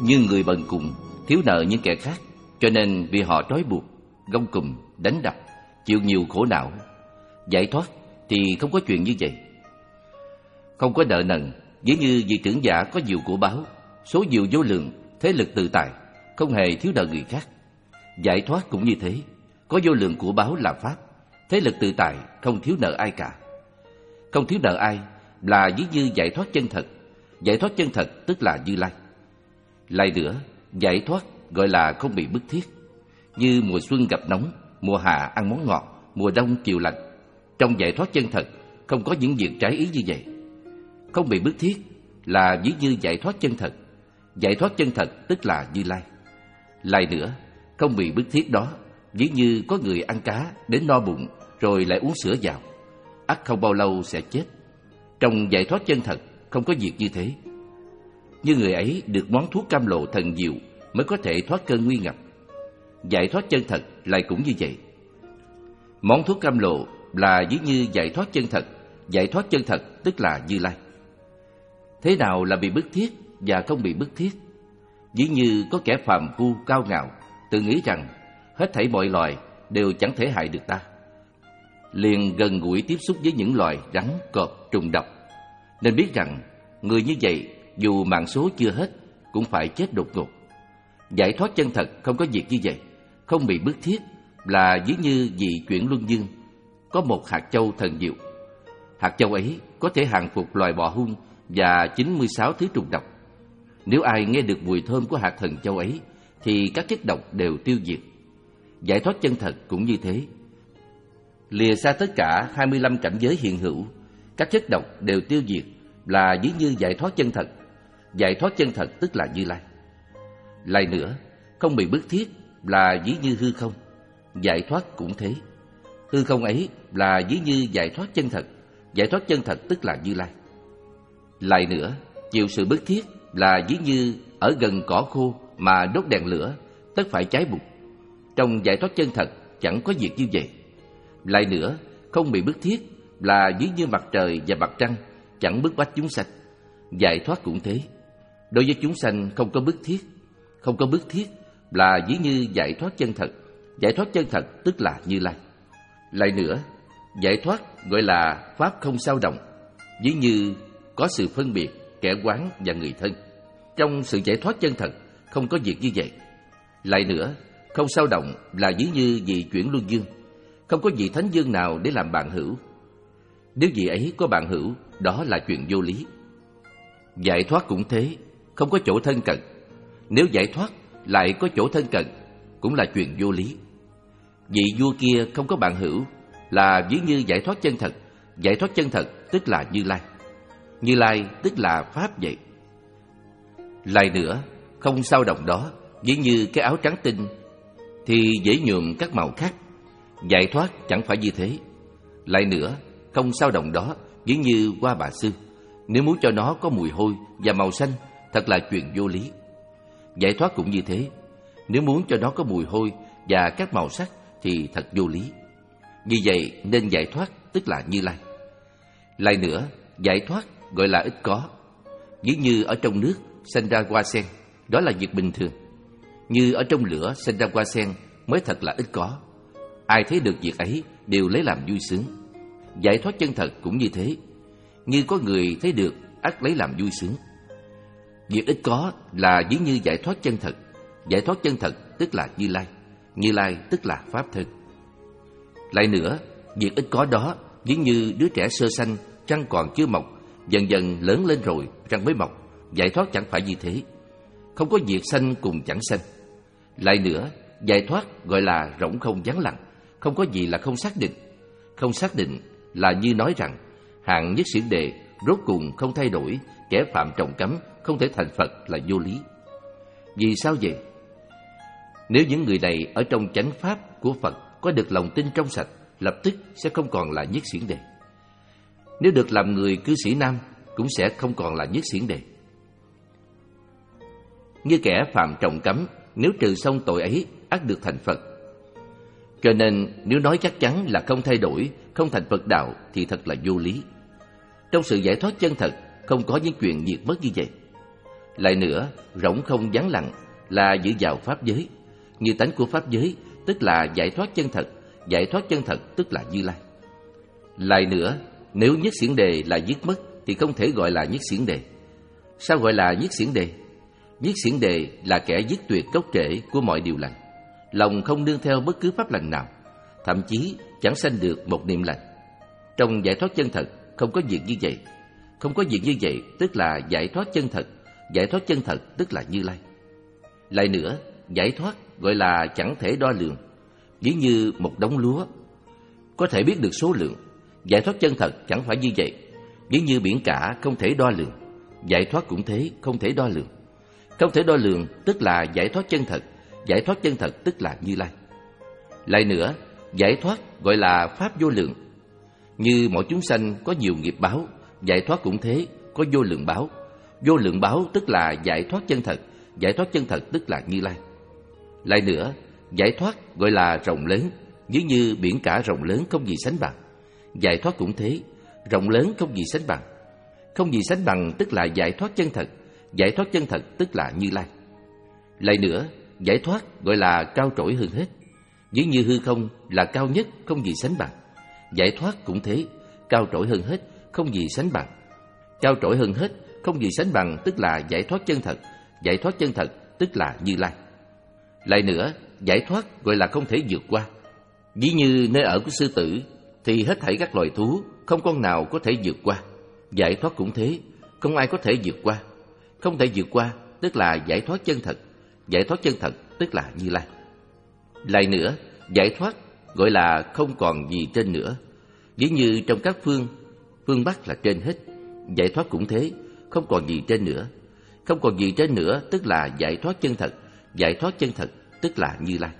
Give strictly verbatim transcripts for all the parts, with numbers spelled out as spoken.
Như người bần cùng thiếu nợ những kẻ khác, cho nên bị họ trói buộc, gông cùm, đánh đập, chịu nhiều khổ não. Giải thoát thì không có chuyện như vậy. Không có nợ nần, ví như vị trưởng giả có nhiều của báo, số nhiều vô lượng, thế lực tự tại, không hề thiếu nợ người khác. Giải thoát cũng như thế, có vô lượng của báo là pháp, thế lực tự tại, không thiếu nợ ai cả. Không thiếu nợ ai là ví như giải thoát chân thật. Giải thoát chân thật tức là Như Lai. Lại nữa, giải thoát gọi là không bị bức thiết. Như mùa xuân gặp nóng, mùa hạ ăn món ngọt, mùa đông chịu lạnh. Trong giải thoát chân thật không có những việc trái ý như vậy. Không bị bức thiết là ví như giải thoát chân thật. Giải thoát chân thật tức là Như Lai. Lại nữa, không bị bức thiết đó ví như có người ăn cá đến no bụng rồi lại uống sữa vào, ắt không bao lâu sẽ chết. Trong giải thoát chân thật không có việc như thế. Như người ấy được món thuốc cam lộ thần diệu mới có thể thoát cơn nguy ngập. Giải thoát chân thật lại cũng như vậy. Món thuốc cam lộ là ví như giải thoát chân thật. Giải thoát chân thật tức là Như Lai. Thế nào là bị bức thiết và không bị bức thiết? Ví như có kẻ phàm phu cao ngạo tự nghĩ rằng hết thảy mọi loài đều chẳng thể hại được ta, liền gần gũi tiếp xúc với những loài rắn, cọp, trùng độc, nên biết rằng người như vậy dù mạng số chưa hết cũng phải chết đột ngột. Giải thoát chân thật không có việc như vậy. Không bị bức thiết là ví như vị chuyển luân dương có một hạt châu thần diệu. Hạt châu ấy có thể hàng phục loài bọ hung và chín mươi sáu thứ trùng độc. Nếu ai nghe được mùi thơm của hạt thần châu ấy thì các chất độc đều tiêu diệt. Giải thoát chân thật cũng như thế. Lìa xa tất cả hai mươi lăm cảnh giới hiện hữu, các chất độc đều tiêu diệt là ví như giải thoát chân thật. Giải thoát chân thật tức là Như Lai. Lại nữa, không bị bức thiết là ví như hư không. Giải thoát cũng thế. Hư không ấy là ví như giải thoát chân thật. Giải thoát chân thật tức là Như Lai. Lại nữa, chịu sự bức thiết là ví như ở gần cỏ khô mà đốt đèn lửa, tất phải cháy bùng. Trong giải thoát chân thật chẳng có việc như vậy. Lại nữa, không bị bức thiết là ví như mặt trời và mặt trăng, chẳng bức bách chúng sanh. Giải thoát cũng thế. Đối với chúng sanh không có bức thiết. Không có bức thiết là ví như giải thoát chân thật. Giải thoát chân thật tức là Như Lai. Lại nữa, giải thoát gọi là pháp không sao động, ví như có sự phân biệt kẻ quán và người thân. Trong sự giải thoát chân thật không có việc như vậy. Lại nữa, không sao động là ví như vị chuyển luân dương, không có vị thánh dương nào để làm bạn hữu. Nếu vị ấy có bạn hữu, đó là chuyện vô lý. Giải thoát cũng thế, không có chỗ thân cận. Nếu giải thoát lại có chỗ thân cận, cũng là chuyện vô lý. Vị vua kia không có bạn hữu là ví như giải thoát chân thật. Giải thoát chân thật tức là Như Lai. Như Lai tức là pháp vậy. Lại nữa, không sao động đó ví như cái áo trắng tinh thì dễ nhuộm các màu khác. Giải thoát chẳng phải như thế. Lại nữa, không sao động đó ví như hoa bà sư, nếu muốn cho nó có mùi hôi và màu xanh, thật là chuyện vô lý. Giải thoát cũng như thế. Nếu muốn cho nó có mùi hôi và các màu sắc thì thật vô lý. Vì vậy nên giải thoát tức là Như Lai. Lại nữa, giải thoát gọi là ít có. Ví như ở trong nước sinh ra hoa sen, đó là việc bình thường. Như ở trong lửa sinh ra hoa sen mới thật là ít có. Ai thấy được việc ấy đều lấy làm vui sướng. Giải thoát chân thật cũng như thế. Như có người thấy được, ắt lấy làm vui sướng. Việc ít có là ví như giải thoát chân thật. Giải thoát chân thật tức là Như Lai. Như Lai tức là pháp thân. Lại nữa, việc ít có đó ví như đứa trẻ sơ sanh, răng còn chưa mọc, dần dần lớn lên rồi răng mới mọc. Giải thoát chẳng phải như thế. Không có việc sanh cùng chẳng sanh. Lại nữa, giải thoát gọi là rỗng không vắng lặng, không có gì là không xác định. Không xác định là như nói rằng hạng nhất xiển đề rốt cùng không thay đổi, kẻ phạm trọng cấm không thể thành Phật là vô lý. Vì sao vậy? Nếu những người này ở trong chánh pháp của Phật có được lòng tin trong sạch, lập tức sẽ không còn là nhất xiển đề. Nếu được làm người cư sĩ nam, cũng sẽ không còn là nhất xiển đề. Như kẻ phạm trọng cấm, nếu trừ xong tội ấy, ắt được thành Phật. Cho nên nếu nói chắc chắn là không thay đổi, không thành Phật đạo thì thật là vô lý. Trong sự giải thoát chân thật, không có những chuyện diệt mất như vậy. Lại nữa, rỗng không vắng lặng là giữ vào pháp giới. Như tánh của pháp giới tức là giải thoát chân thật, giải thoát chân thật tức là Như Lai. Lại nữa, nếu nhất xiển đề là dứt mất thì không thể gọi là nhất xiển đề. Sao gọi là nhất xiển đề? Nhất xiển đề là kẻ dứt tuyệt gốc rễ của mọi điều lành, lòng không nương theo bất cứ pháp lành nào, thậm chí chẳng sanh được một niệm lành. Trong giải thoát chân thật không có việc như vậy. Không có việc như vậy tức là giải thoát chân thật, giải thoát chân thật tức là Như Lai. Lại nữa, giải thoát gọi là chẳng thể đo lường, ví như một đống lúa có thể biết được số lượng. Giải thoát chân thật chẳng phải như vậy, ví như biển cả không thể đo lường. Giải thoát cũng thế, không thể đo lường. Không thể đo lường tức là giải thoát chân thật, giải thoát chân thật tức là Như Lai. Lại nữa, giải thoát gọi là pháp vô lượng. Như mọi chúng sanh có nhiều nghiệp báo, giải thoát cũng thế, có vô lượng báo. Vô lượng báo tức là giải thoát chân thật, giải thoát chân thật tức là Như Lai. Lại nữa, giải thoát gọi là rộng lớn, ví như biển cả rộng lớn không gì sánh bằng. Giải thoát cũng thế, rộng lớn không gì sánh bằng. Không gì sánh bằng tức là giải thoát chân thật, giải thoát chân thật tức là Như Lai. Lại nữa, giải thoát gọi là cao trỗi hơn hết, ví như hư không là cao nhất không gì sánh bằng. Giải thoát cũng thế, cao trỗi hơn hết, không gì sánh bằng. Cao trỗi hơn hết, không gì sánh bằng tức là giải thoát chân thật, giải thoát chân thật tức là Như Lai. Lại nữa, giải thoát gọi là không thể vượt qua, ví như nơi ở của sư tử thì hết thảy các loài thú không con nào có thể vượt qua. Giải thoát cũng thế, không ai có thể vượt qua. Không thể vượt qua tức là giải thoát chân thật, giải thoát chân thật tức là Như Lai. Lại nữa, giải thoát gọi là không còn gì trên nữa, ví như trong các phương, phương Bắc là trên hết. Giải thoát cũng thế, không còn gì trên nữa. Không còn gì trên nữa tức là giải thoát chân thật, giải thoát chân thật tức là Như Lai.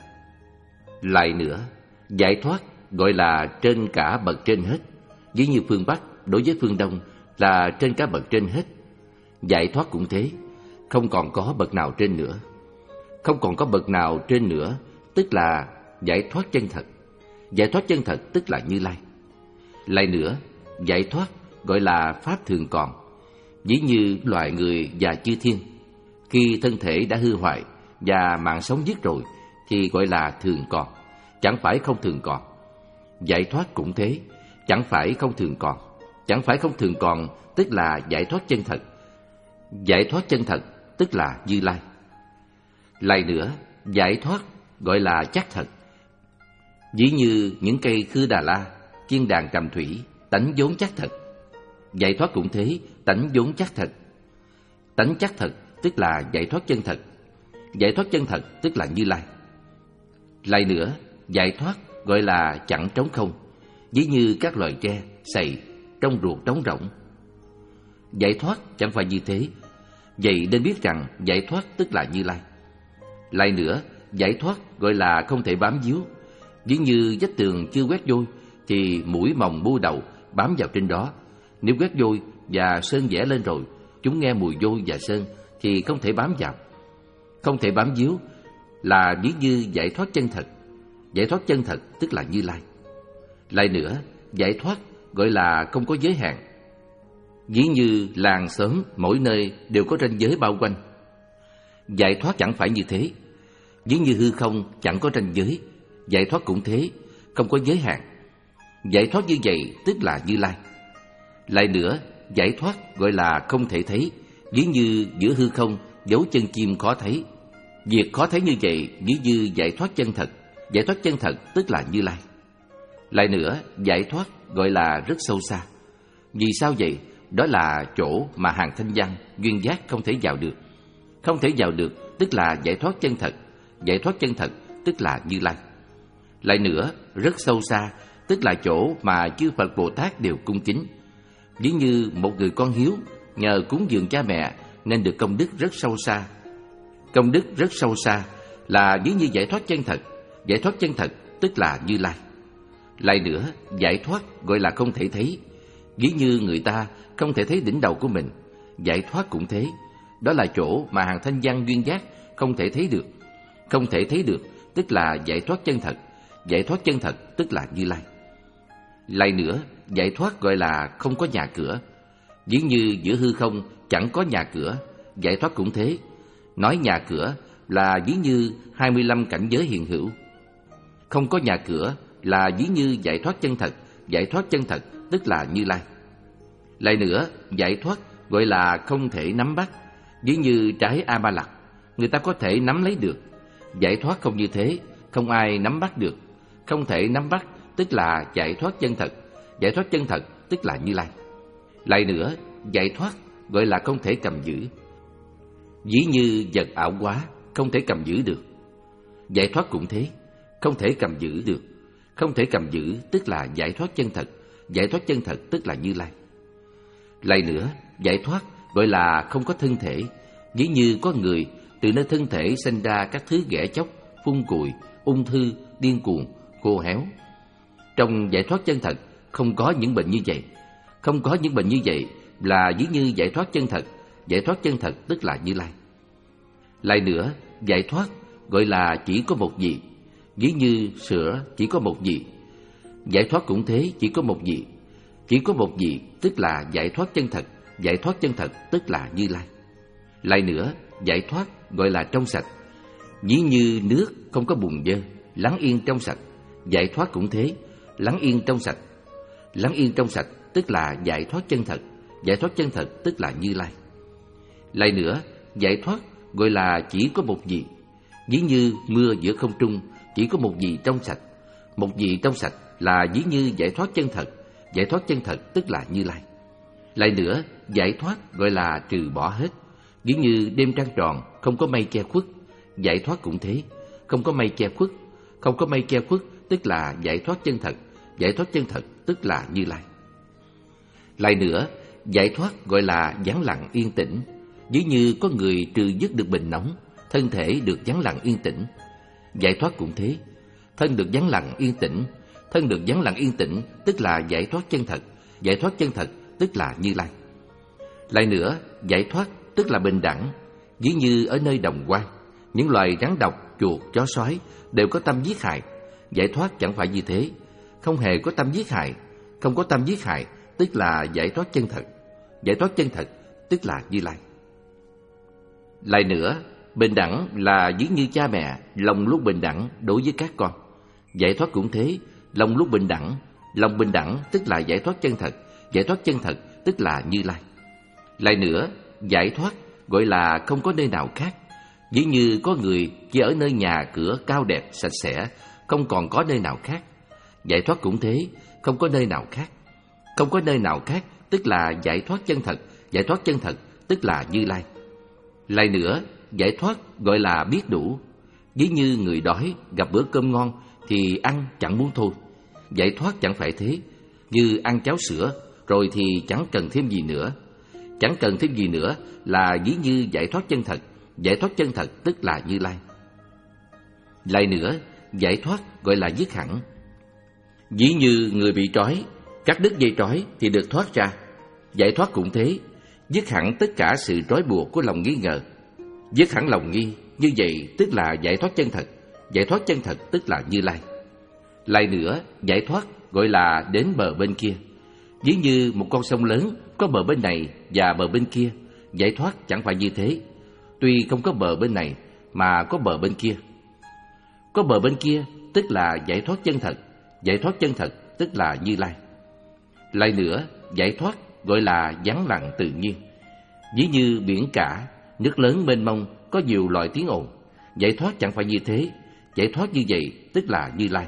Lại nữa, giải thoát gọi là trên cả bậc trên hết, ví như phương Bắc đối với phương Đông là trên cả bậc trên hết. Giải thoát cũng thế, không còn có bậc nào trên nữa. Không còn có bậc nào trên nữa tức là giải thoát chân thật, giải thoát chân thật tức là Như Lai. Lại nữa, giải thoát gọi là pháp thường còn, ví như loài người và chư thiên. Khi thân thể đã hư hoại và mạng sống dứt rồi thì gọi là thường còn, chẳng phải không thường còn. Giải thoát cũng thế, chẳng phải không thường còn, chẳng phải không thường còn tức là giải thoát chân thật, giải thoát chân thật tức là Như Lai. Lại nữa, giải thoát gọi là chắc thật, ví như những cây khư Đà La, kiên đàn cầm thủy, tánh vốn chắc thật. Giải thoát cũng thế, tánh vốn chắc thật. Tánh chắc thật tức là giải thoát chân thật, giải thoát chân thật tức là Như Lai. Lại nữa, giải thoát gọi là chẳng trống không, ví như các loài tre, sậy, trong ruột trống rỗng. Giải thoát chẳng phải như thế, vậy nên biết rằng giải thoát tức là Như Lai. Lại nữa, giải thoát gọi là không thể bám víu, ví như vách tường chưa quét vôi thì muỗi mồng bu đầu bám vào trên đó. Nếu quét vôi và sơn vẽ lên rồi, chúng nghe mùi vôi và sơn thì không thể bám vào. Không thể bám víu là ví như giải thoát chân thật, giải thoát chân thật tức là Như Lai. Lại nữa, giải thoát gọi là không có giới hạn, ví như làng xóm mỗi nơi đều có ranh giới bao quanh. Giải thoát chẳng phải như thế, ví như hư không chẳng có ranh giới. Giải thoát cũng thế, không có giới hạn. Giải thoát như vậy tức là Như Lai. Lại nữa, giải thoát gọi là không thể thấy, ví như giữa hư không dấu chân chim khó thấy. Việc khó thấy như vậy ví như giải thoát chân thật, giải thoát chân thật tức là Như Lai. Lại nữa, giải thoát gọi là rất sâu xa. Vì sao vậy? Đó là chỗ mà hàng thanh văn, duyên giác không thể vào được. Không thể vào được tức là giải thoát chân thật, giải thoát chân thật tức là Như Lai. Lại nữa, rất sâu xa tức là chỗ mà chư Phật Bồ Tát đều cung kính. Ví như một người con hiếu nhờ cúng dường cha mẹ nên được công đức rất sâu xa. Công đức rất sâu xa là ví như giải thoát chân thật, giải thoát chân thật tức là Như Lai. Lại nữa, giải thoát gọi là không thể thấy, ví như người ta không thể thấy đỉnh đầu của mình. Giải thoát cũng thế, đó là chỗ mà hàng thanh văn duyên giác không thể thấy được. Không thể thấy được tức là giải thoát chân thật, giải thoát chân thật tức là Như Lai. Lại nữa, giải thoát gọi là không có nhà cửa, ví như giữa hư không chẳng có nhà cửa. giải thoát cũng thế. Nói nhà cửa là ví như hai mươi lăm cảnh giới hiện hữu. Không có nhà cửa là ví như giải thoát chân thật. Giải thoát chân thật tức là Như Lai. Lại nữa, giải thoát gọi là không thể nắm bắt, ví như trái A Ba Lặc, người ta có thể nắm lấy được. Giải thoát không như thế, không ai nắm bắt được. Không thể nắm bắt tức là giải thoát chân thật. Giải thoát chân thật tức là Như Lai. Lại nữa, giải thoát gọi là không thể cầm giữ, ví như vật ảo hóa, không thể cầm giữ được. Giải thoát cũng thế, không thể cầm giữ được. Không thể cầm giữ tức là giải thoát chân thật. Giải thoát chân thật tức là Như Lai. Lại nữa, giải thoát gọi là không có thân thể, ví như có người từ nơi thân thể sinh ra các thứ ghẻ chóc, phun cùi, ung thư, điên cuồng, khô héo. Trong giải thoát chân thật không có những bệnh như vậy. Không có những bệnh như vậy là ví như giải thoát chân thật. Giải thoát chân thật tức là Như Lai. Lại nữa, giải thoát gọi là chỉ có một vị, ví như sữa chỉ có một vị. Giải thoát cũng thế, chỉ có một vị. Chỉ có một vị tức là giải thoát chân thật. Giải thoát chân thật tức là Như Lai. Lại nữa, giải thoát gọi là trong sạch, ví như nước không có bùn dơ, lắng yên trong sạch. Giải thoát cũng thế, lắng yên trong sạch. Lắng yên trong sạch tức là giải thoát chân thật. Giải thoát chân thật tức là Như Lai. Lại nữa, giải thoát gọi là chỉ có một vị, ví như mưa giữa không trung, chỉ có một vị trong sạch. Một vị trong sạch là ví như giải thoát chân thật. Giải thoát chân thật tức là Như Lai. Lại nữa, giải thoát gọi là trừ bỏ hết, ví như đêm trăng tròn, không có mây che khuất. Giải thoát cũng thế, không có mây che khuất. Không có mây che khuất tức là giải thoát chân thật. Giải thoát chân thật tức là Như Lai. Lại nữa, giải thoát gọi là vắng lặng yên tĩnh, ví như có người trừ dứt được bệnh nóng, thân thể được vắng lặng yên tĩnh. Giải thoát cũng thế, thân được vắng lặng yên tĩnh. Thân được vắng lặng yên tĩnh tức là giải thoát chân thật. Giải thoát chân thật tức là Như Lai. Lại nữa, giải thoát tức là bình đẳng, ví như ở nơi đồng quan, những loài rắn độc, chuột, chó sói đều có tâm giết hại. Giải thoát chẳng phải như thế, không hề có tâm giết hại. Không có tâm giết hại tức là giải thoát chân thật. Giải thoát chân thật tức là Như Lai. Lại nữa, bình đẳng là ví như cha mẹ lòng lúc bình đẳng đối với các con. Giải thoát cũng thế, lòng lúc bình đẳng. Lòng bình đẳng tức là giải thoát chân thật. Giải thoát chân thật tức là Như Lai. Lại nữa, giải thoát gọi là không có nơi nào khác, ví như có người chỉ ở nơi nhà cửa cao đẹp sạch sẽ, không còn có nơi nào khác. Giải thoát cũng thế, không có nơi nào khác. Không có nơi nào khác tức là giải thoát chân thật. Giải thoát chân thật tức là Như Lai. Lại nữa, giải thoát gọi là biết đủ, ví như người đói gặp bữa cơm ngon thì ăn chẳng muốn thôi. Giải thoát chẳng phải thế, như ăn cháo sữa rồi thì chẳng cần thêm gì nữa. Chẳng cần thêm gì nữa là ví như giải thoát chân thật. Giải thoát chân thật tức là Như Lai. Lại nữa, giải thoát gọi là dứt hẳn, ví như người bị trói, cắt đứt dây trói thì được thoát ra. Giải thoát cũng thế, dứt hẳn tất cả sự trói buộc của lòng nghi ngờ. Dứt hẳn lòng nghi, như vậy tức là giải thoát chân thật. Giải thoát chân thật tức là Như Lai. Lại nữa, giải thoát gọi là đến bờ bên kia, ví như một con sông lớn có bờ bên này và bờ bên kia. Giải thoát chẳng phải như thế, tuy không có bờ bên này mà có bờ bên kia. Có bờ bên kia tức là giải thoát chân thật. Giải thoát chân thật tức là Như Lai. Lại nữa, giải thoát gọi là vắng lặng tự nhiên, ví như biển cả, nước lớn mênh mông có nhiều loại tiếng ồn. Giải thoát chẳng phải như thế, giải thoát như vậy tức là Như Lai.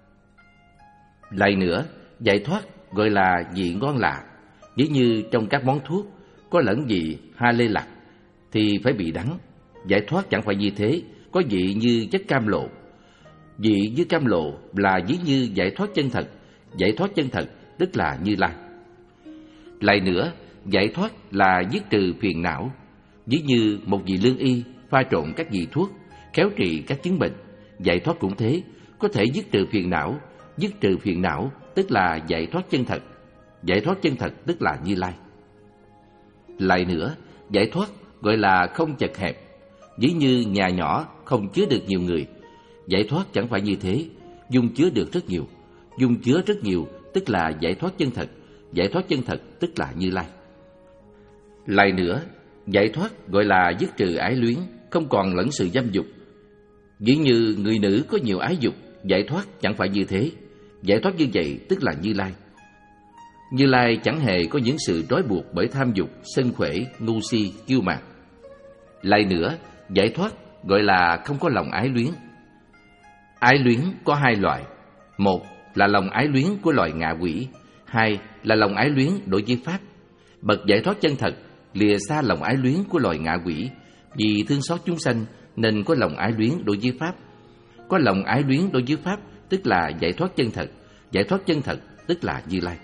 Lại nữa, giải thoát gọi là vị ngon lạ, ví như trong các món thuốc có lẫn vị ha lê lạc thì phải bị đắng. Giải thoát chẳng phải như thế, có vị như chất cam lộ. Vị như cam lộ là ví như giải thoát chân thật. Giải thoát chân thật tức là Như Lai. Lại nữa, giải thoát là dứt trừ phiền não, ví như một vị lương y pha trộn các vị thuốc khéo trị các chứng bệnh. Giải thoát cũng thế, có thể dứt trừ phiền não. Dứt trừ phiền não tức là giải thoát chân thật. Giải thoát chân thật tức là Như Lai. Lại nữa, giải thoát gọi là không chật hẹp, ví như nhà nhỏ không chứa được nhiều người. Giải thoát chẳng phải như thế, dung chứa được rất nhiều. Dung chứa rất nhiều tức là giải thoát chân thật. Giải thoát chân thật tức là Như Lai. Lại nữa, giải thoát gọi là dứt trừ ái luyến, không còn lẫn sự dâm dục. Ví như người nữ có nhiều ái dục, giải thoát chẳng phải như thế. Giải thoát như vậy tức là Như Lai. Như Lai chẳng hề có những sự trói buộc bởi tham dục, sân khỏe, ngu si, kiêu mạn. Lại nữa, giải thoát gọi là không có lòng ái luyến. Ái luyến có hai loại. Một là lòng ái luyến của loài ngạ quỷ. Hai là lòng ái luyến đối với Pháp. Bậc giải thoát chân thật lìa xa lòng ái luyến của loài ngạ quỷ, vì thương xót chúng sanh nên có lòng ái luyến đối với Pháp. Có lòng ái luyến đối với Pháp tức là giải thoát chân thật. Giải thoát chân thật tức là Như Lai.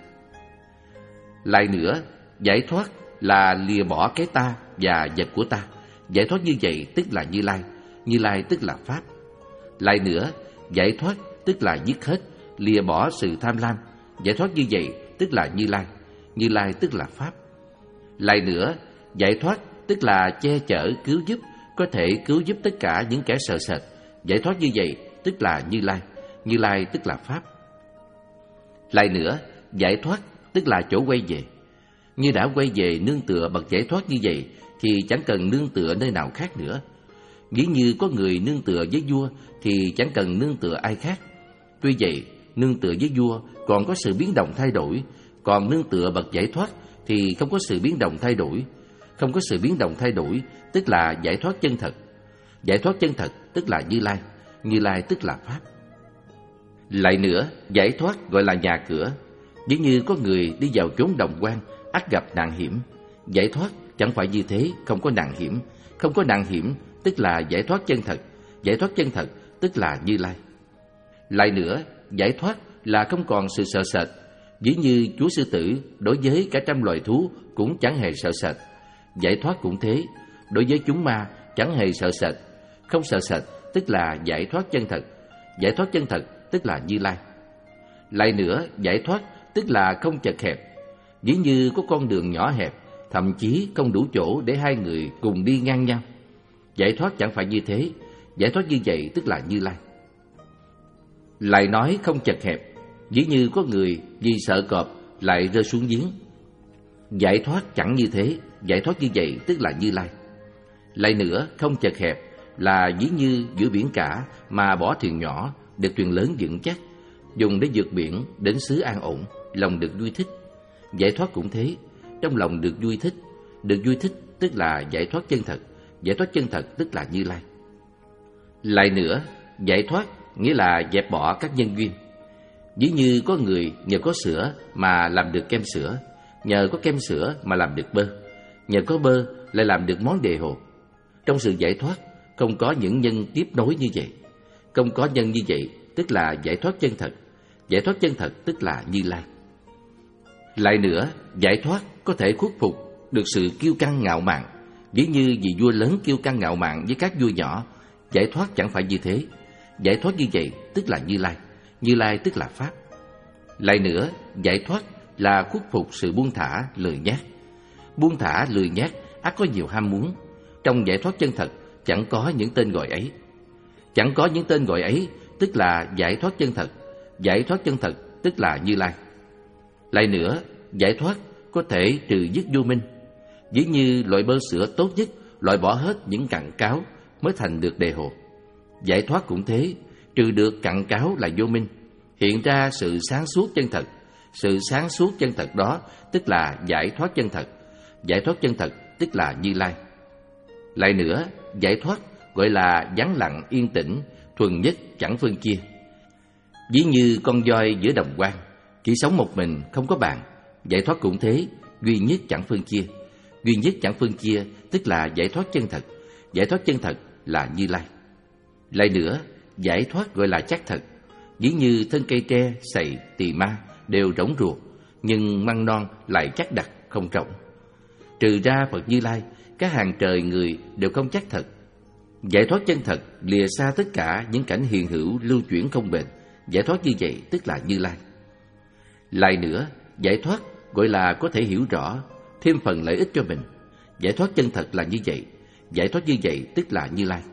Lại nữa, giải thoát là lìa bỏ cái ta và vật của ta. Giải thoát như vậy tức là Như Lai. Như Lai tức là Pháp. Lại nữa, giải thoát tức là dứt hết, lìa bỏ sự tham lam. Giải thoát như vậy tức là Như Lai. Như Lai tức là Pháp. Lại nữa, giải thoát tức là che chở, cứu giúp, có thể cứu giúp tất cả những kẻ sợ sệt. Giải thoát như vậy tức là Như Lai. Như Lai tức là Pháp. Lại nữa, giải thoát tức là chỗ quay về. Như đã quay về nương tựa bậc giải thoát như vậy thì chẳng cần nương tựa nơi nào khác nữa. Ví như có người nương tựa với vua thì chẳng cần nương tựa ai khác. Tuy vậy, nương tựa với vua còn có sự biến động thay đổi, còn nương tựa bậc giải thoát thì không có sự biến động thay đổi. Không có sự biến động thay đổi tức là giải thoát chân thật. Giải thoát chân thật tức là Như Lai. Như Lai tức là Pháp. Lại nữa, giải thoát gọi là nhà cửa. Ví như có người đi vào chốn đồng quan, ắt gặp nạn hiểm. Giải thoát chẳng phải như thế, không có nạn hiểm. Không có nạn hiểm tức là giải thoát chân thật. Giải thoát chân thật tức là Như Lai. Lại nữa, giải thoát là không còn sự sợ sệt. Ví như chúa sư tử đối với cả trăm loài thú cũng chẳng hề sợ sệt. Giải thoát cũng thế, đối với chúng ma chẳng hề sợ sệt. Không sợ sệt tức là giải thoát chân thật. Giải thoát chân thật tức là Như Lai. Lại nữa, giải thoát tức là không chật hẹp. Ví như có con đường nhỏ hẹp, thậm chí không đủ chỗ để hai người cùng đi ngang nhau. Giải thoát chẳng phải như thế. Giải thoát như vậy tức là Như Lai. Lại nói không chật hẹp, ví như có người vì sợ cọp lại rơi xuống giếng. Giải thoát chẳng như thế. Giải thoát như vậy tức là Như Lai. Lại nữa, không chật hẹp là ví như giữa biển cả mà bỏ thuyền nhỏ, được thuyền lớn vững chắc, dùng để vượt biển đến xứ an ổn, lòng được vui thích. Giải thoát cũng thế, trong lòng được vui thích. Được vui thích tức là giải thoát chân thật. Giải thoát chân thật tức là Như Lai. Lại nữa, giải thoát nghĩa là dẹp bỏ các nhân duyên. Ví như có người nhờ có sữa mà làm được kem sữa, nhờ có kem sữa mà làm được bơ, nhờ có bơ lại làm được món đề hồ. Trong sự giải thoát không có những nhân tiếp nối như vậy. Không có nhân như vậy tức là giải thoát chân thật. Giải thoát chân thật tức là Như Lai. Lại nữa, giải thoát có thể khuất phục được sự kiêu căng ngạo mạn. Ví như vị vua lớn kiêu căng ngạo mạn với các vua nhỏ. Giải thoát chẳng phải như thế. Giải thoát như vậy tức là Như Lai. Như Lai tức là Pháp. Lại nữa, giải thoát là khuất phục sự buông thả, lười nhác. Buông thả, lười nhác ắt có nhiều ham muốn. Trong giải thoát chân thật chẳng có những tên gọi ấy. Chẳng có những tên gọi ấy tức là giải thoát chân thật. Giải thoát chân thật tức là Như Lai. Lại nữa, giải thoát có thể trừ dứt vô minh. Ví như loại bơ sữa tốt nhất loại bỏ hết những cặn cáo mới thành được đề hồ. Giải thoát cũng thế, trừ được cặn cáo là vô minh, hiện ra sự sáng suốt chân thật. Sự sáng suốt chân thật đó tức là giải thoát chân thật. Giải thoát chân thật tức là Như Lai. Lại nữa, giải thoát gọi là vắng lặng yên tĩnh, thuần nhất chẳng phân chia. Ví như con voi giữa đồng quan, chỉ sống một mình không có bạn. Giải thoát cũng thế, duy nhất chẳng phân chia. Duy nhất chẳng phân chia tức là giải thoát chân thật. Giải thoát chân thật là Như Lai. Lại nữa, giải thoát gọi là chắc thật. Ví như thân cây tre, sậy, tỳ ma đều rỗng ruột, nhưng măng non lại chắc đặc, không rỗng. Trừ ra Phật Như Lai, các hàng trời người đều không chắc thật. Giải thoát chân thật lìa xa tất cả những cảnh hiện hữu lưu chuyển không bền. Giải thoát như vậy tức là Như Lai. Lại nữa, giải thoát gọi là có thể hiểu rõ, thêm phần lợi ích cho mình. Giải thoát chân thật là như vậy. Giải thoát như vậy tức là Như Lai.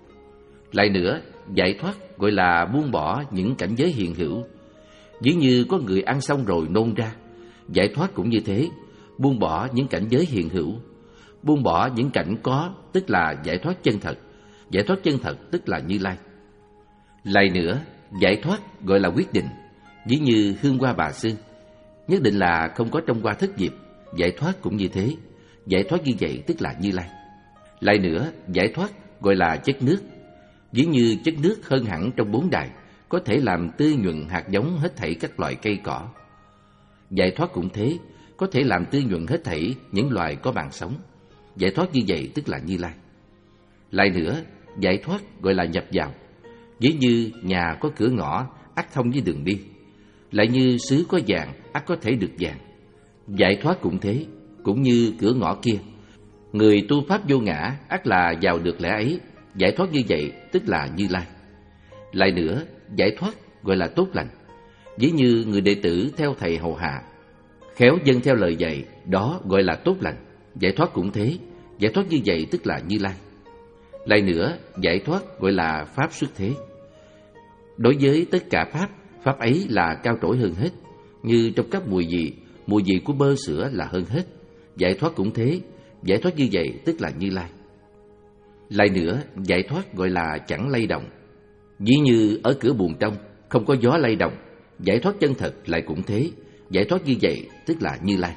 Lại nữa, giải thoát gọi là buông bỏ những cảnh giới hiện hữu. Ví như có người ăn xong rồi nôn ra. Giải thoát cũng như thế, buông bỏ những cảnh giới hiện hữu. buông bỏ những cảnh có, tức là giải thoát chân thật. Giải thoát chân thật tức là Như Lai. Lại nữa, giải thoát gọi là quyết định. Ví như hương hoa bà xương, nhất định là không có trong hoa thất diệp. Giải thoát cũng như thế. Giải thoát như vậy tức là Như Lai. Lại nữa, giải thoát gọi là chất nước. Ví như chất nước hơn hẳn trong bốn đài, có thể làm tươi nhuận hạt giống hết thảy các loại cây cỏ. Giải thoát cũng thế, có thể làm tươi nhuận hết thảy những loài có mạng sống. Giải thoát như vậy tức là Như Lai. Lại nữa, giải thoát gọi là nhập vào. Ví như nhà có cửa ngõ, ắt thông với đường đi. Lại như sứ có vàng, ắt có thể được vàng. Giải thoát cũng thế, cũng như cửa ngõ kia. Người tu pháp vô ngã, ắt là vào được lẽ ấy. Giải thoát như vậy tức là Như Lai. Lại nữa, giải thoát gọi là tốt lành. Ví như người đệ tử theo thầy hầu hạ, khéo dân theo lời dạy, đó gọi là tốt lành. Giải thoát cũng thế, giải thoát như vậy tức là Như Lai. Lại nữa, giải thoát gọi là pháp xuất thế. Đối với tất cả pháp, pháp ấy là cao trỗi hơn hết. Như trong các mùi vị, mùi vị của bơ sữa là hơn hết. Giải thoát cũng thế, giải thoát như vậy tức là Như Lai. Lại nữa, giải thoát gọi là chẳng lay động. Ví như ở cửa buồng trong, không có gió lay động. Giải thoát chân thật lại cũng thế, giải thoát như vậy tức là Như Lai.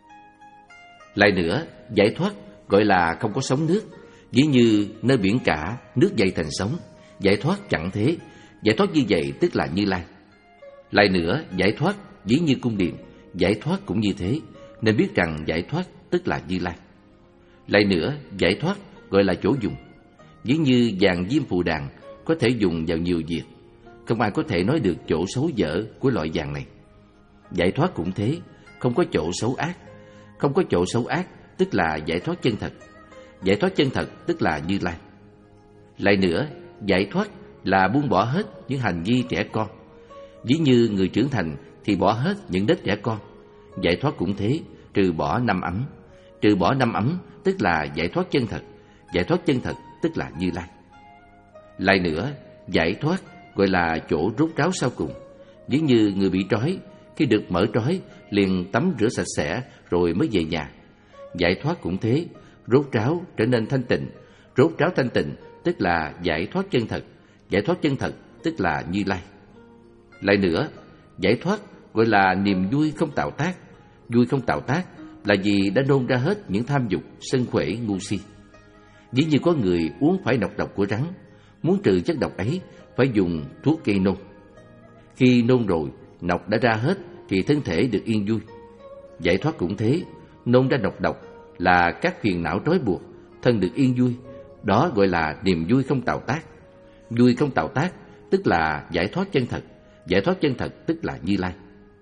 Lại nữa, giải thoát gọi là không có sóng nước. Ví như nơi biển cả, nước dậy thành sóng. Giải thoát chẳng thế, giải thoát như vậy tức là Như Lai. Lại nữa, giải thoát ví như cung điện, giải thoát cũng như thế, nên biết rằng giải thoát tức là Như Lai. Lại nữa, giải thoát gọi là chỗ dùng. Ví như vàng diêm phù đàn, có thể dùng vào nhiều việc. Không ai có thể nói được chỗ xấu dở của loại vàng này. Giải thoát cũng thế, không có chỗ xấu ác. Không có chỗ xấu ác tức là giải thoát chân thật. Giải thoát chân thật tức là Như Lai. Lại nữa, giải thoát là buông bỏ hết những hành vi trẻ con. Ví như người trưởng thành thì bỏ hết những nết trẻ con. Giải thoát cũng thế, trừ bỏ năm ấm. Trừ bỏ năm ấm tức là giải thoát chân thật. Giải thoát chân thật tức là Như Lai. Lại nữa, giải thoát gọi là chỗ rốt ráo sau cùng. Ví như người bị trói, khi được mở trói liền tắm rửa sạch sẽ rồi mới về nhà. Giải thoát cũng thế, rốt ráo trở nên thanh tịnh. Rốt ráo thanh tịnh tức là giải thoát chân thật. Giải thoát chân thật tức là Như Lai. Lại nữa, giải thoát gọi là niềm vui không tạo tác. Vui không tạo tác là vì đã nôn ra hết những tham dục, sân khỏe, ngu si. Ví như có người uống phải nọc độc của rắn, muốn trừ chất độc ấy phải dùng thuốc gây nôn. Khi nôn rồi, nọc đã ra hết thì thân thể được yên vui. Giải thoát cũng thế, nôn ra nọc độc là các phiền não trói buộc, thân được yên vui. Đó gọi là niềm vui không tạo tác. Vui không tạo tác tức là giải thoát chân thật. Giải thoát chân thật tức là Như Lai.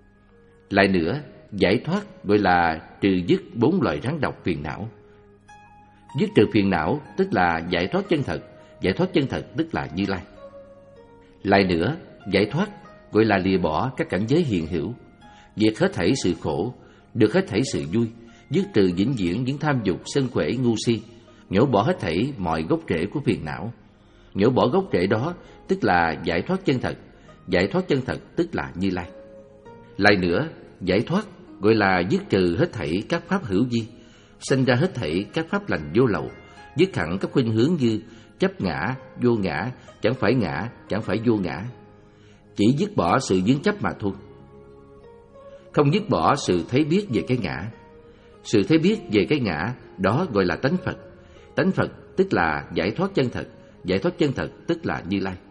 Lại nữa, giải thoát gọi là trừ dứt bốn loại rắn độc phiền não. Dứt trừ phiền não tức là giải thoát chân thật. Giải thoát chân thật tức là Như Lai. Lại nữa, giải thoát gọi là lìa bỏ các cảnh giới hiện hữu, diệt hết thảy sự khổ, được hết thảy sự vui, dứt trừ vĩnh viễn những tham dục, sân khỏe, ngu si, nhổ bỏ hết thảy mọi gốc rễ của phiền não. Nhổ bỏ gốc rễ đó tức là giải thoát chân thật. Giải thoát chân thật tức là Như Lai. Lại nữa, giải thoát gọi là dứt trừ hết thảy các pháp hữu vi, sanh ra hết thảy các pháp lành vô lậu, dứt hẳn các khuynh hướng như chấp ngã, vô ngã, chẳng phải ngã, chẳng phải vô ngã. Chỉ dứt bỏ sự vướng chấp mà thôi. Không dứt bỏ sự thấy biết về cái ngã. Sự thấy biết về cái ngã đó gọi là tánh Phật. Tánh Phật tức là giải thoát chân thật. Giải thoát chân thật tức là Như Lai.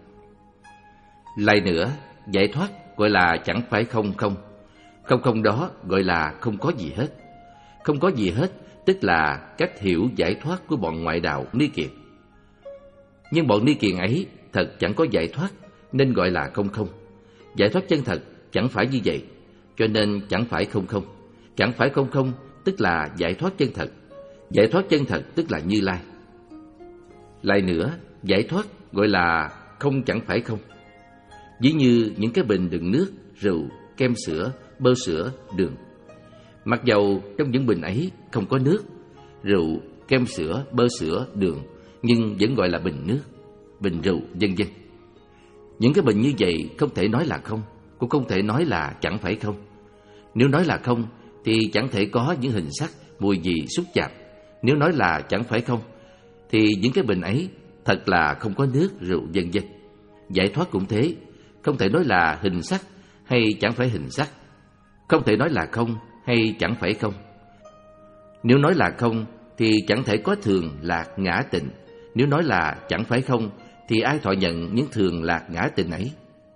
Lại nữa, giải thoát gọi là chẳng phải không không. Không không đó gọi là không có gì hết. Không có gì hết tức là cách hiểu giải thoát của bọn ngoại đạo ni kiền. Nhưng bọn ni kiền ấy thật chẳng có giải thoát nên gọi là không không. Giải thoát chân thật chẳng phải như vậy, cho nên chẳng phải không không. Chẳng phải không không tức là giải thoát chân thật. Giải thoát chân thật tức là Như Lai. Lại nữa, giải thoát gọi là không chẳng phải không. Ví như những cái bình đựng nước, rượu, kem sữa, bơ sữa, đường. Mặc dầu trong những bình ấy không có nước, rượu, kem sữa, bơ sữa, đường, nhưng vẫn gọi là bình nước, bình rượu, vân vân. Những cái bình như vậy không thể nói là không, cũng không thể nói là chẳng phải không. Nếu nói là không thì chẳng thể có những hình sắc, mùi vị xúc chạm. Nếu nói là chẳng phải không, thì những cái bình ấy thật là không có nước, rượu, vân vân. Giải thoát cũng thế, không thể nói là hình sắc hay chẳng phải hình sắc, không thể nói là không hay chẳng phải không. Nếu nói là không thì chẳng thể có thường, lạc, ngã, tịnh. Nếu nói là chẳng phải không thì ai thọ nhận những thường, lạc, ngã, tịnh ấy?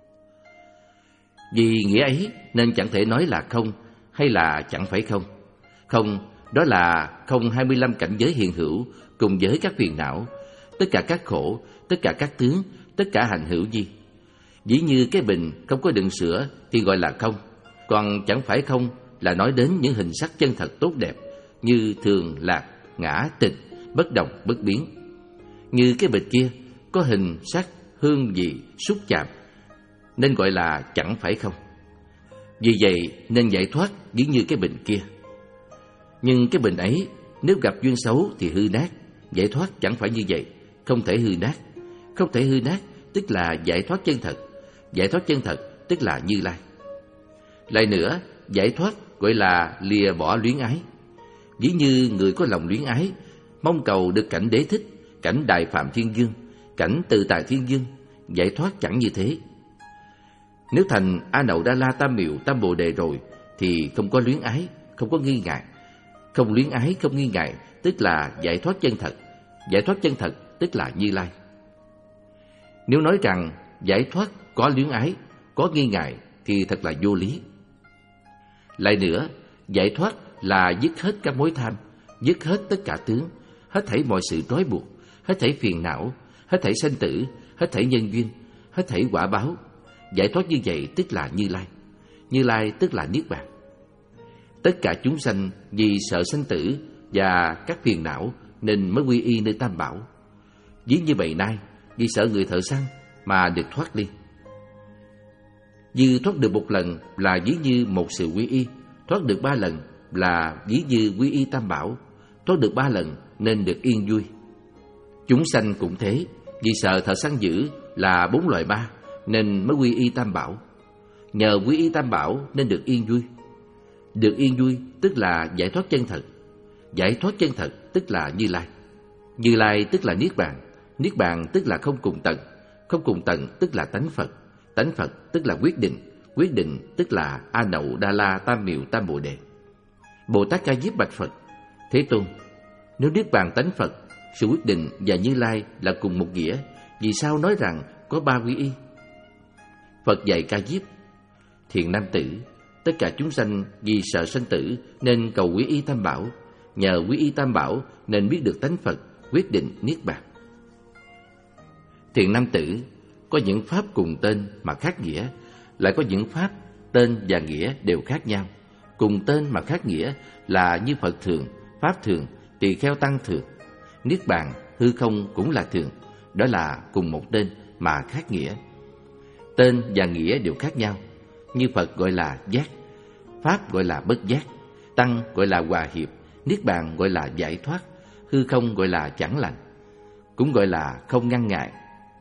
Vì nghĩa ấy nên chẳng thể nói là không hay là chẳng phải không. Không, đó là không hai mươi lăm cảnh giới hiện hữu cùng với các phiền não, tất cả các khổ, tất cả các tướng, tất cả hành hữu nhi. Dĩ như cái bình không có đựng sữa thì gọi là không, còn chẳng phải không là nói đến những hình sắc chân thật tốt đẹp như thường, lạc, ngã, tịnh, bất động, bất biến. Như cái bịch kia có hình, sắc, hương vị, xúc chạm nên gọi là chẳng phải không. Vì vậy nên giải thoát dĩ như cái bình kia. Nhưng cái bình ấy nếu gặp duyên xấu thì hư nát. Giải thoát chẳng phải như vậy, không thể hư nát. Không thể hư nát tức là giải thoát chân thật. Giải thoát chân thật tức là Như Lai. Lại nữa, giải thoát gọi là lìa bỏ luyến ái. Ví như người có lòng luyến ái, mong cầu được cảnh đế thích, cảnh đại phạm thiên dương, cảnh tự tại thiên dương. Giải thoát chẳng như thế. Nếu thành A Nậu Đa La Tam Miệu Tam Bồ Đề rồi thì không có luyến ái, không có nghi ngại. Không luyến ái, không nghi ngại tức là giải thoát chân thật. Giải thoát chân thật tức là Như Lai. Nếu nói rằng giải thoát có luyến ái, có nghi ngại thì thật là vô lý. Lại nữa, giải thoát là dứt hết các mối tham, dứt hết tất cả tướng, hết thảy mọi sự trói buộc, hết thảy phiền não, hết thảy sanh tử, hết thảy nhân duyên, hết thảy quả báo. Giải thoát như vậy tức là Như Lai. Như Lai tức là Niết Bàn. Tất cả chúng sanh vì sợ sanh tử và các phiền não nên mới quy y nơi Tam Bảo. Ví như bầy nai vì sợ người thợ săn mà được thoát đi. Như thoát được một lần là ví như một sự quy y, thoát được ba lần là ví như quy y Tam Bảo, thoát được ba lần nên được yên vui. Chúng sanh cũng thế, vì sợ thợ săn dữ là bốn loại ma nên mới quy y Tam Bảo. Nhờ quy y Tam Bảo nên được yên vui. Được yên vui tức là giải thoát chân thật. Giải thoát chân thật tức là Như Lai. Như Lai tức là Niết Bàn. Niết Bàn tức là không cùng tận. Không cùng tận tức là tánh Phật. Tánh Phật tức là quyết định. Quyết định tức là A Nậu Đa La Tam Miệu Tam Bồ Đề. Bồ Tát Ca Diếp bạch Phật: Thế Tôn, nếu Niết Bàn, tánh Phật, sự quyết định và Như Lai là cùng một nghĩa, vì sao nói rằng có ba quy y? Phật dạy Ca Diếp: Thiện nam tử, tất cả chúng sanh vì sợ sanh tử nên cầu quy y Tam Bảo. Nhờ quy y Tam Bảo nên biết được tánh Phật, quyết định Niết Bàn. Thiện nam tử, có những pháp cùng tên mà khác nghĩa, lại có những pháp tên và nghĩa đều khác nhau. Cùng tên mà khác nghĩa là như Phật thường, Pháp thường, Tỳ Kheo tăng thường. Niết Bàn, hư không cũng là thường, đó là cùng một tên mà khác nghĩa. Tên và nghĩa đều khác nhau. Như Phật gọi là giác, Pháp gọi là bất giác, Tăng gọi là hòa hiệp, Niết Bàn gọi là giải thoát, hư không gọi là chẳng lành, cũng gọi là không ngăn ngại.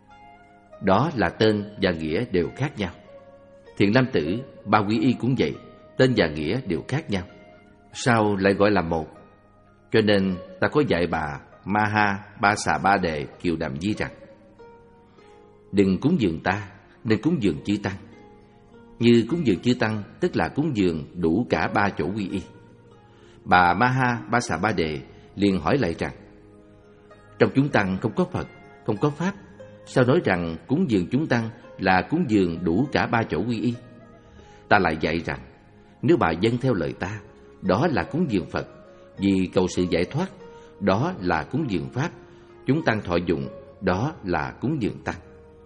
Đó là tên và nghĩa đều khác nhau. Thiện nam tử, ba quy y cũng vậy, tên và nghĩa đều khác nhau. Sao lại gọi là một? Cho nên ta có dạy bà Maha Ba Xà Ba Đề Kiều Đàm Di rằng: đừng cúng dường ta, nên cúng dường chư tăng. Như cúng dường chư tăng tức là cúng dường đủ cả ba chỗ quy y. Bà Maha Ba Xà Ba Đề liền hỏi lại rằng: trong chúng tăng không có Phật, không có Pháp, sao nói rằng cúng dường chúng tăng là cúng dường đủ cả ba chỗ quy y? Ta lại dạy rằng, nếu bà dâng theo lời ta, đó là cúng dường Phật, vì cầu sự giải thoát, đó là cúng dường Pháp, chúng tăng thọ dụng, đó là cúng dường tăng.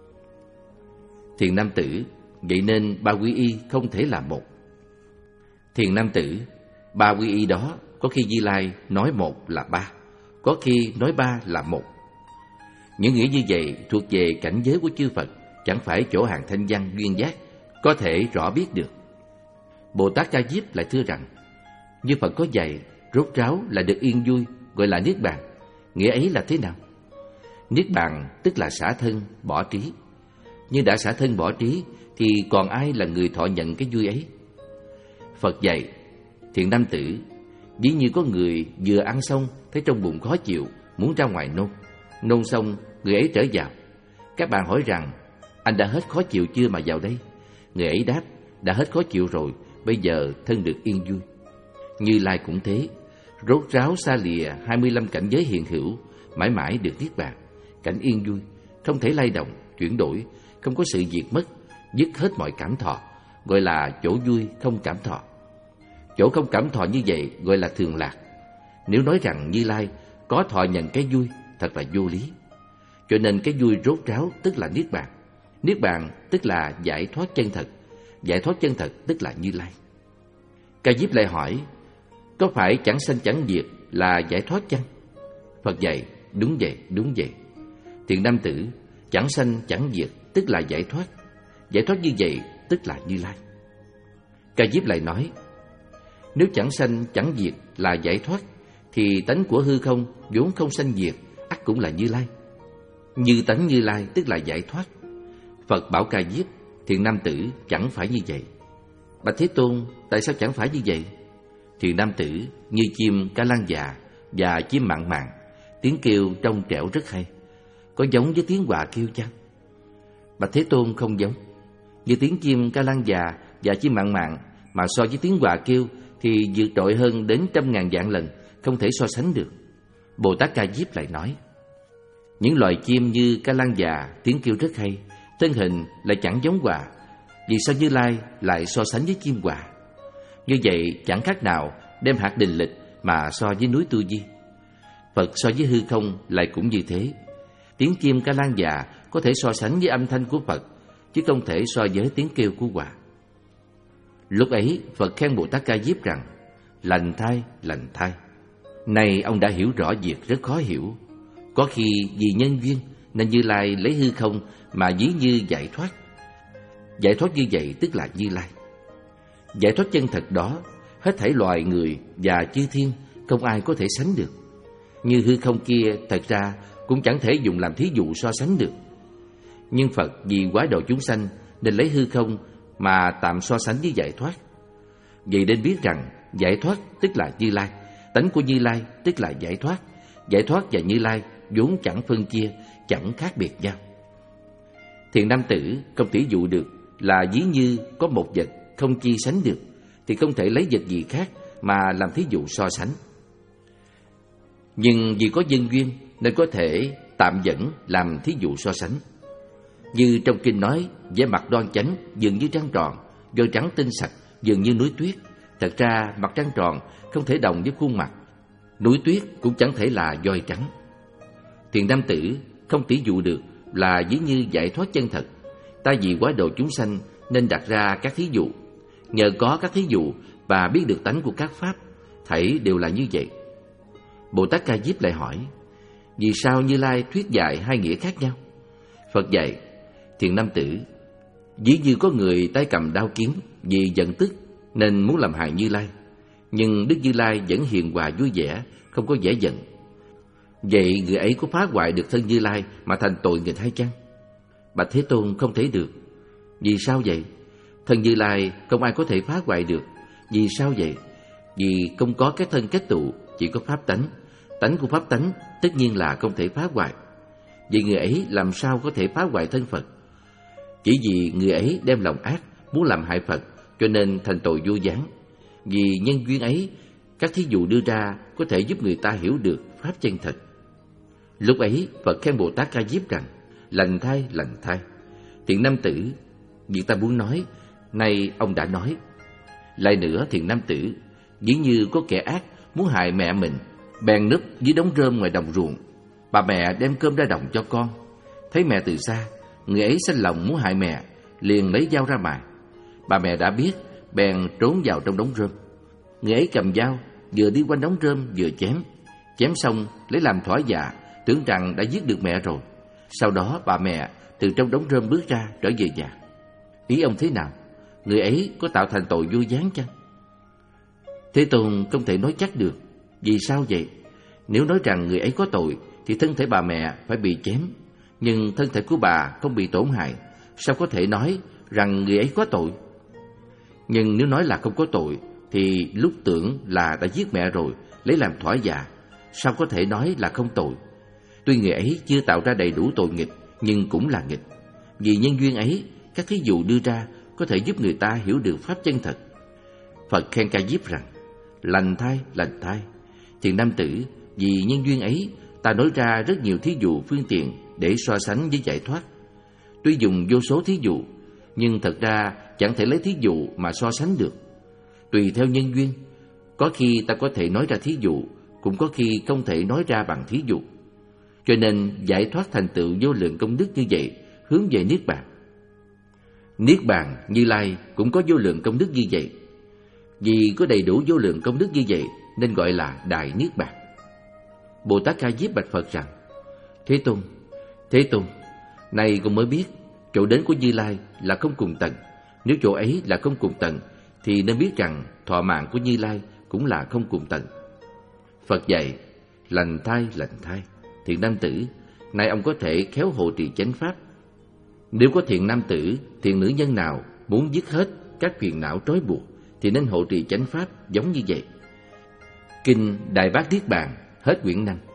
Thiện nam tử, vậy nên ba quy y không thể là một. Thiện nam tử, ba quy y đó có khi Như Lai nói một là ba, có khi nói ba là một. Những nghĩa như vậy thuộc về cảnh giới của chư Phật, chẳng phải chỗ hàng thanh văn duyên giác có thể rõ biết được. Bồ Tát Ca Diếp lại thưa rằng: như Phật có dạy, rốt ráo là được yên vui, gọi là Niết Bàn. Nghĩa ấy là thế nào? Niết Bàn tức là xả thân, bỏ trí. Nhưng đã xả thân bỏ trí thì còn ai là người thọ nhận cái vui ấy? Phật dạy: thiện nam tử, Ví như có người vừa ăn xong thấy trong bụng khó chịu, muốn ra ngoài nôn. Nôn xong, người ấy trở vào. Các bạn hỏi rằng, anh đã hết khó chịu chưa mà vào đây? Người ấy đáp, đã hết khó chịu rồi, bây giờ thân được yên vui. Như Lai cũng thế, rốt ráo xa lìa hai mươi lăm cảnh giới hiện hữu, mãi mãi được niết bàn, cảnh yên vui, không thể lay động, chuyển đổi, không có sự diệt mất, dứt hết mọi cảm thọ, gọi là chỗ vui không cảm thọ. Chỗ không cảm thọ như vậy gọi là thường lạc. Nếu nói rằng Như Lai có thọ nhận cái vui, thật là vô lý. Cho nên cái vui rốt ráo tức là niết bàn. Niết bàn tức là giải thoát chân thật. Giải thoát chân thật tức là Như Lai. Ca Diếp lại hỏi, có phải chẳng sanh chẳng diệt là giải thoát chăng? Phật dạy, đúng vậy, đúng vậy. Thiện nam tử, chẳng sanh chẳng diệt tức là giải thoát. Giải thoát như vậy tức là Như Lai. Ca Diếp lại nói, nếu chẳng sanh chẳng diệt là giải thoát, thì tánh của hư không vốn không sanh diệt, ắt cũng là Như Lai. Như tánh Như Lai tức là giải thoát. Phật bảo Ca Diếp, thiện nam tử, chẳng phải như vậy. Bạch Thế Tôn, tại sao chẳng phải như vậy? Thiện nam tử, như chim ca lan dạ và chim mặn mạn, tiếng kêu trong trẻo rất hay. Có giống với tiếng quạ kêu chăng? Bạch Thế Tôn, không giống. Như tiếng chim ca lan dạ và chim mặn mạn mà so với tiếng quạ kêu thì vượt trội hơn đến trăm ngàn vạn lần, không thể so sánh được. Bồ Tát Ca Diếp lại nói, những loài chim như ca lan dạ tiếng kêu rất hay, thân hình lại chẳng giống quạ, vì sao Như Lai lại so sánh với chim quạ? Như vậy chẳng khác nào đem hạt đình lịch mà so với núi Tu Di. Phật so với hư không lại cũng như thế. Tiếng chim ca lan dạ có thể so sánh với âm thanh của Phật, chứ không thể so với tiếng kêu của quạ. Lúc ấy Phật khen Bồ Tát Ca Diếp rằng, lành thai, lành thai. Này ông đã hiểu rõ việc rất khó hiểu. Có khi vì nhân duyên nên Như Lai lấy hư không mà ví như giải thoát. Giải thoát như vậy tức là Như Lai. Giải thoát chân thật đó, hết thảy loài người và chư thiên không ai có thể sánh được. Như hư không kia thật ra cũng chẳng thể dùng làm thí dụ so sánh được. Nhưng Phật vì quá độ chúng sanh nên lấy hư không mà tạm so sánh với giải thoát. Vậy nên biết rằng giải thoát tức là Như Lai, tánh của Như Lai tức là giải thoát. Giải thoát và Như Lai vốn chẳng phân chia, chẳng khác biệt nhau. Thiện nam tử không thí dụ được là ví như có một vật không chi sánh được, thì không thể lấy vật gì khác mà làm thí dụ so sánh. Nhưng vì có nhân duyên nên có thể tạm dẫn làm thí dụ so sánh. Như trong kinh nói, vẻ mặt đoan chánh dường như trăng tròn, đôi trắng tinh sạch dường như núi tuyết. Thật ra mặt trăng tròn không thể đồng với khuôn mặt, núi tuyết cũng chẳng thể là voi trắng. Thiện nam tử không tỉ dụ được là ví như giải thoát chân thật. Ta vì quá độ chúng sanh nên đặt ra các thí dụ. Nhờ có các thí dụ và biết được tánh của các pháp, thảy đều là như vậy. Bồ Tát Ca Diếp lại hỏi, vì sao Như Lai thuyết dạy hai nghĩa khác nhau? Phật dạy, thiện nam tử, ví như có người tay cầm đao kiếm vì giận tức nên muốn làm hại Như Lai, nhưng Đức Như Lai vẫn hiền hòa vui vẻ, không có vẻ giận. Vậy người ấy có phá hoại được thân Như Lai mà thành tội nghịch hay chăng? Bạch Thế Tôn, không thể được. Vì sao vậy? Thân Như Lai không ai có thể phá hoại được. Vì sao vậy? Vì không có cái thân kết tụ, chỉ có pháp tánh. Tánh của pháp tánh tất nhiên là không thể phá hoại. Vậy người ấy làm sao có thể phá hoại thân Phật? Chỉ vì người ấy đem lòng ác, muốn làm hại Phật, cho nên thành tội vô gián. Vì nhân duyên ấy, các thí dụ đưa ra có thể giúp người ta hiểu được pháp chân thật. Lúc ấy Phật khen Bồ Tát Ca Diếp rằng, lành thai, lành thai. Thiện nam tử, việc ta muốn nói, nay ông đã nói. Lại nữa thiện nam tử, dĩ như có kẻ ác muốn hại mẹ mình, bèn núp dưới đống rơm ngoài đồng ruộng. Bà mẹ đem cơm ra đồng cho con. Thấy mẹ từ xa, người ấy sanh lòng muốn hại mẹ, liền lấy dao ra mài. Bà mẹ đã biết, bèn trốn vào trong đống rơm. Người ấy cầm dao, vừa đi quanh đống rơm vừa chém. Chém xong lấy làm thỏa dạ, tưởng rằng đã giết được mẹ rồi. Sau đó bà mẹ từ trong đống rơm bước ra trở về nhà. Ý ông thế nào? Người ấy có tạo thành tội vô gián chăng? Thế Tôn không thể nói chắc được. Vì sao vậy? Nếu nói rằng người ấy có tội thì thân thể bà mẹ phải bị chém, nhưng thân thể của bà không bị tổn hại, sao có thể nói rằng người ấy có tội? Nhưng nếu nói là không có tội thì lúc tưởng là đã giết mẹ rồi, lấy làm thỏa dạ, sao có thể nói là không tội? Tuy người ấy chưa tạo ra đầy đủ tội nghịch, nhưng cũng là nghịch. Vì nhân duyên ấy, các thí dụ đưa ra có thể giúp người ta hiểu được pháp chân thật. Phật khen Ca Diếp rằng: lành thai, lành thai. Thiện nam tử, vì nhân duyên ấy, ta nói ra rất nhiều thí dụ phương tiện để so sánh với giải thoát. Tuy dùng vô số thí dụ, nhưng thật ra chẳng thể lấy thí dụ mà so sánh được. Tùy theo nhân duyên, có khi ta có thể nói ra thí dụ, cũng có khi không thể nói ra bằng thí dụ. Cho nên giải thoát thành tựu vô lượng công đức như vậy, hướng về Niết Bàn. Niết Bàn, Như Lai cũng có vô lượng công đức như vậy. Vì có đầy đủ vô lượng công đức như vậy nên gọi là Đại Niết Bàn. Bồ Tát Ca Diếp bạch Phật rằng: Thế Tôn, Thế Tôn, nay con mới biết chỗ đến của Như Lai là không cùng tận. Nếu chỗ ấy là không cùng tận thì nên biết rằng thọ mạng của Như Lai cũng là không cùng tận. Phật dạy: lành thai, lành thai. Thiện nam tử, nay ông có thể khéo hộ trì chánh pháp. Nếu có thiện nam tử, thiện nữ nhân nào muốn dứt hết các phiền não trói buộc thì nên hộ trì chánh pháp giống như vậy. Kinh Đại Bát Niết Bàn, hết quyển năm.